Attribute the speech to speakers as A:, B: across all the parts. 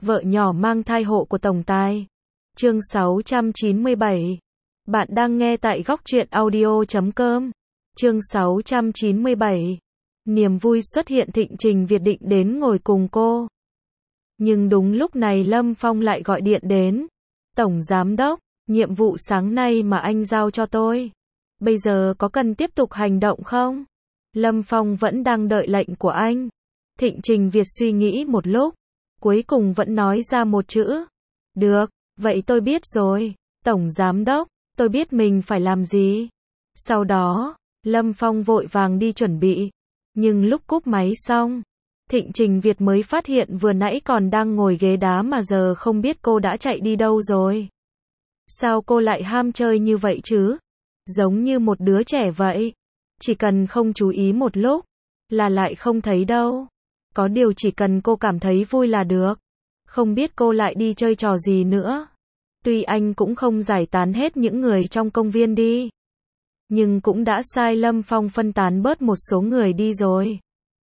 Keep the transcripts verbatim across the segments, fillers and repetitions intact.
A: Vợ nhỏ mang thai hộ của tổng tài. Chương sáu trăm chín mươi bảy. Bạn đang nghe tại góc truyện audio chấm com. Chương sáu trăm chín mươi bảy. Niềm vui xuất hiện, Thịnh Trình Việt định đến ngồi cùng cô. Nhưng đúng lúc này Lâm Phong lại gọi điện đến. Tổng Giám đốc, nhiệm vụ sáng nay mà anh giao cho tôi, bây giờ có cần tiếp tục hành động không? Lâm Phong vẫn đang đợi lệnh của anh. Thịnh Trình Việt suy nghĩ một lúc, cuối cùng vẫn nói ra một chữ. Được, vậy tôi biết rồi, Tổng Giám đốc, tôi biết mình phải làm gì. Sau đó, Lâm Phong vội vàng đi chuẩn bị. Nhưng lúc cúp máy xong, Thịnh Trình Việt mới phát hiện vừa nãy còn đang ngồi ghế đá mà giờ không biết cô đã chạy đi đâu rồi. Sao cô lại ham chơi như vậy chứ? Giống như một đứa trẻ vậy. Chỉ cần không chú ý một lúc, là lại không thấy đâu. Có điều chỉ cần cô cảm thấy vui là được. Không biết cô lại đi chơi trò gì nữa. Tuy anh cũng không giải tán hết những người trong công viên đi, nhưng cũng đã sai Lâm Phong phân tán bớt một số người đi rồi.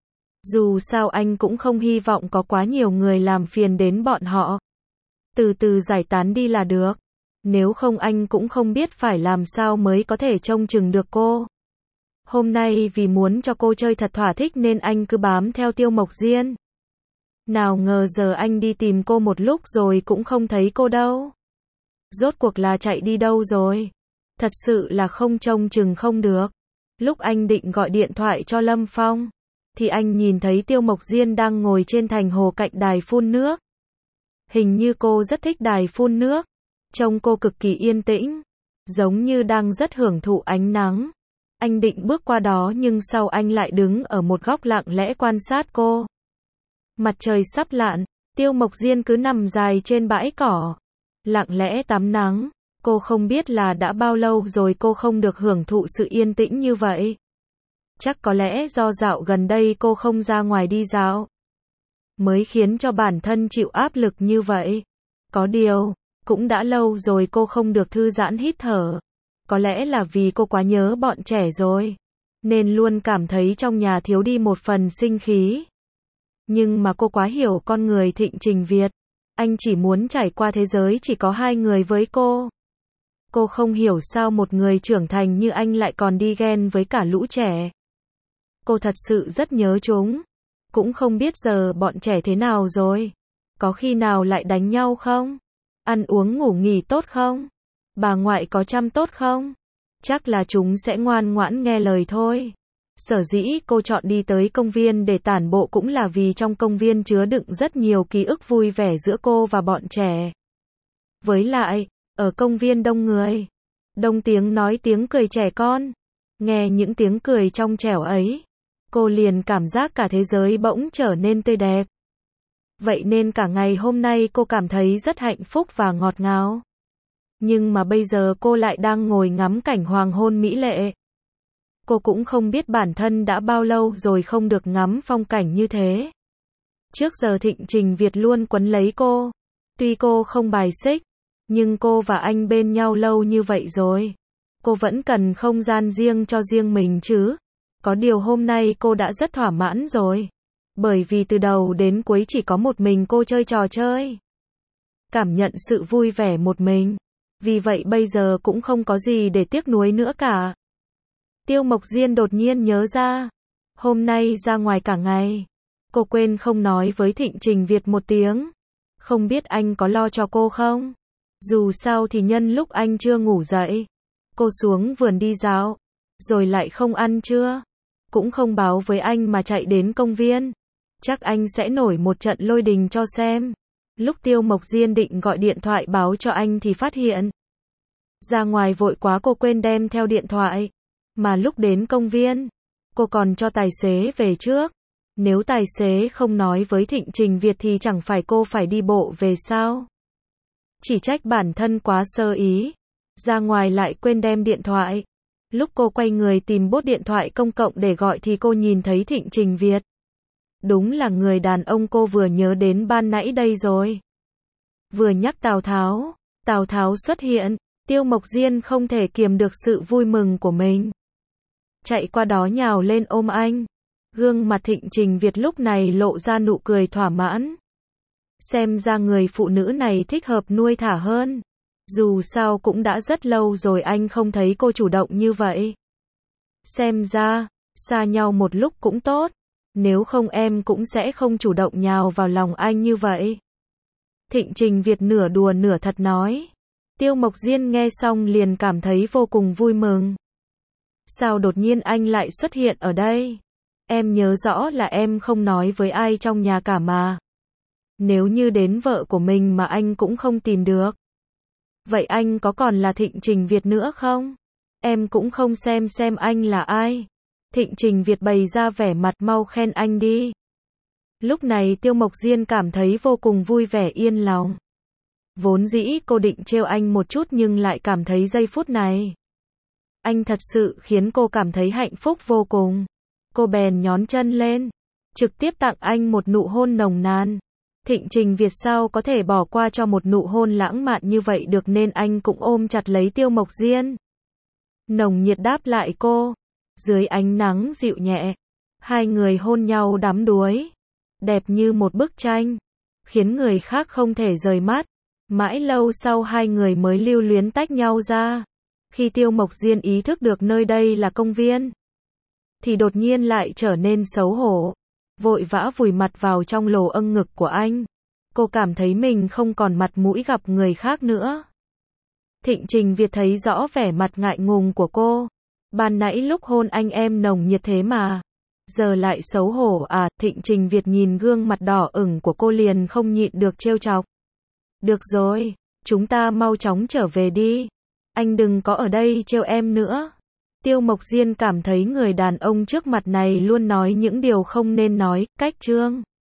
A: Dù sao anh cũng không hy vọng có quá nhiều người làm phiền đến bọn họ. Từ từ giải tán đi là được. Nếu không anh cũng không biết phải làm sao mới có thể trông chừng được cô. Hôm nay vì muốn cho cô chơi thật thỏa thích nên anh cứ bám theo Tiêu Mộc Diên. Nào ngờ giờ anh đi tìm cô một lúc rồi cũng không thấy cô đâu. Rốt cuộc là chạy đi đâu rồi? Thật sự là không trông chừng không được. Lúc anh định gọi điện thoại cho Lâm Phong, thì anh nhìn thấy Tiêu Mộc Diên đang ngồi trên thành hồ cạnh đài phun nước. Hình như cô rất thích đài phun nước. Trông cô cực kỳ yên tĩnh, giống như đang rất hưởng thụ ánh nắng. Anh định bước qua đó nhưng sau anh lại đứng ở một góc lặng lẽ quan sát cô. Mặt trời sắp lặn, Tiêu Mộc Diên cứ nằm dài trên bãi cỏ, lặng lẽ tắm nắng. Cô không biết là đã bao lâu rồi cô không được hưởng thụ sự yên tĩnh như vậy. Chắc có lẽ do dạo gần đây cô không ra ngoài đi dạo, mới khiến cho bản thân chịu áp lực như vậy. Có điều, cũng đã lâu rồi cô không được thư giãn hít thở. Có lẽ là vì cô quá nhớ bọn trẻ rồi, nên luôn cảm thấy trong nhà thiếu đi một phần sinh khí. Nhưng mà cô quá hiểu con người Thịnh Trình Việt. Anh chỉ muốn trải qua thế giới chỉ có hai người với cô. Cô không hiểu sao một người trưởng thành như anh lại còn đi ghen với cả lũ trẻ. Cô thật sự rất nhớ chúng. Cũng không biết giờ bọn trẻ thế nào rồi. Có khi nào lại đánh nhau không? Ăn uống ngủ nghỉ tốt không? Bà ngoại có chăm tốt không? Chắc là chúng sẽ ngoan ngoãn nghe lời thôi. Sở dĩ cô chọn đi tới công viên để tản bộ cũng là vì trong công viên chứa đựng rất nhiều ký ức vui vẻ giữa cô và bọn trẻ. Với lại, ở công viên đông người, đông tiếng nói tiếng cười trẻ con. Nghe những tiếng cười trong trẻo ấy, cô liền cảm giác cả thế giới bỗng trở nên tươi đẹp. Vậy nên cả ngày hôm nay cô cảm thấy rất hạnh phúc và ngọt ngào. Nhưng mà bây giờ cô lại đang ngồi ngắm cảnh hoàng hôn mỹ lệ. Cô cũng không biết bản thân đã bao lâu rồi không được ngắm phong cảnh như thế. Trước giờ Thịnh Trình Việt luôn quấn lấy cô. Tuy cô không bài xích, nhưng cô và anh bên nhau lâu như vậy rồi. Cô vẫn cần không gian riêng cho riêng mình chứ. Có điều hôm nay cô đã rất thỏa mãn rồi. Bởi vì từ đầu đến cuối chỉ có một mình cô chơi trò chơi. Cảm nhận sự vui vẻ một mình. Vì vậy bây giờ cũng không có gì để tiếc nuối nữa cả. Tiêu Mộc Diên đột nhiên nhớ ra. Hôm nay ra ngoài cả ngày. Cô quên không nói với Thịnh Trình Việt một tiếng. Không biết anh có lo cho cô không? Dù sao thì nhân lúc anh chưa ngủ dậy, cô xuống vườn đi dạo. Rồi lại không ăn trưa. Cũng không báo với anh mà chạy đến công viên. Chắc anh sẽ nổi một trận lôi đình cho xem. Lúc Tiêu Mộc Diên định gọi điện thoại báo cho anh thì phát hiện. Ra ngoài vội quá cô quên đem theo điện thoại. Mà lúc đến công viên, cô còn cho tài xế về trước. Nếu tài xế không nói với Thịnh Trình Việt thì chẳng phải cô phải đi bộ về sao? Chỉ trách bản thân quá sơ ý. Ra ngoài lại quên đem điện thoại. Lúc cô quay người tìm bốt điện thoại công cộng để gọi thì cô nhìn thấy Thịnh Trình Việt. Đúng là người đàn ông cô vừa nhớ đến ban nãy đây rồi. Vừa nhắc Tào Tháo, Tào Tháo xuất hiện, Tiêu Mộc Diên không thể kiềm được sự vui mừng của mình. Chạy qua đó nhào lên ôm anh. Gương mặt Thịnh Trình Việt lúc này lộ ra nụ cười thỏa mãn. Xem ra người phụ nữ này thích hợp nuôi thả hơn. Dù sao cũng đã rất lâu rồi anh không thấy cô chủ động như vậy. Xem ra, xa nhau một lúc cũng tốt. Nếu không em cũng sẽ không chủ động nhào vào lòng anh như vậy. Thịnh Trình Việt nửa đùa nửa thật nói. Tiêu Mộc Diên nghe xong liền cảm thấy vô cùng vui mừng. Sao đột nhiên anh lại xuất hiện ở đây? Em nhớ rõ là em không nói với ai trong nhà cả mà. Nếu như đến vợ của mình mà anh cũng không tìm được. Vậy anh có còn là Thịnh Trình Việt nữa không? Em cũng không xem xem anh là ai. Thịnh Trình Việt bày ra vẻ mặt mau khen anh đi. Lúc này Tiêu Mộc Diên cảm thấy vô cùng vui vẻ yên lòng. Vốn dĩ cô định trêu anh một chút nhưng lại cảm thấy giây phút này. Anh thật sự khiến cô cảm thấy hạnh phúc vô cùng. Cô bèn nhón chân lên. Trực tiếp tặng anh một nụ hôn nồng nàn. Thịnh Trình Việt sao có thể bỏ qua cho một nụ hôn lãng mạn như vậy được nên anh cũng ôm chặt lấy Tiêu Mộc Diên. Nồng nhiệt đáp lại cô. Dưới ánh nắng dịu nhẹ. Hai người hôn nhau đắm đuối. Đẹp như một bức tranh. Khiến người khác không thể rời mắt. Mãi lâu sau hai người mới lưu luyến tách nhau ra. Khi Tiêu Mộc Diên ý thức được nơi đây là công viên. Thì đột nhiên lại trở nên xấu hổ. Vội vã vùi mặt vào trong lồ âng ngực của anh. Cô cảm thấy mình không còn mặt mũi gặp người khác nữa. Thịnh Trình Việt thấy rõ vẻ mặt ngại ngùng của cô. Ban nãy lúc hôn anh em nồng nhiệt thế mà. Giờ lại xấu hổ à? Thịnh Trình Việt nhìn gương mặt đỏ ửng của cô liền không nhịn được trêu chọc. Được rồi, chúng ta mau chóng trở về đi. Anh đừng có ở đây trêu em nữa. Tiêu Mộc Diên cảm thấy người đàn ông trước mặt này luôn nói những điều không nên nói, cách trương.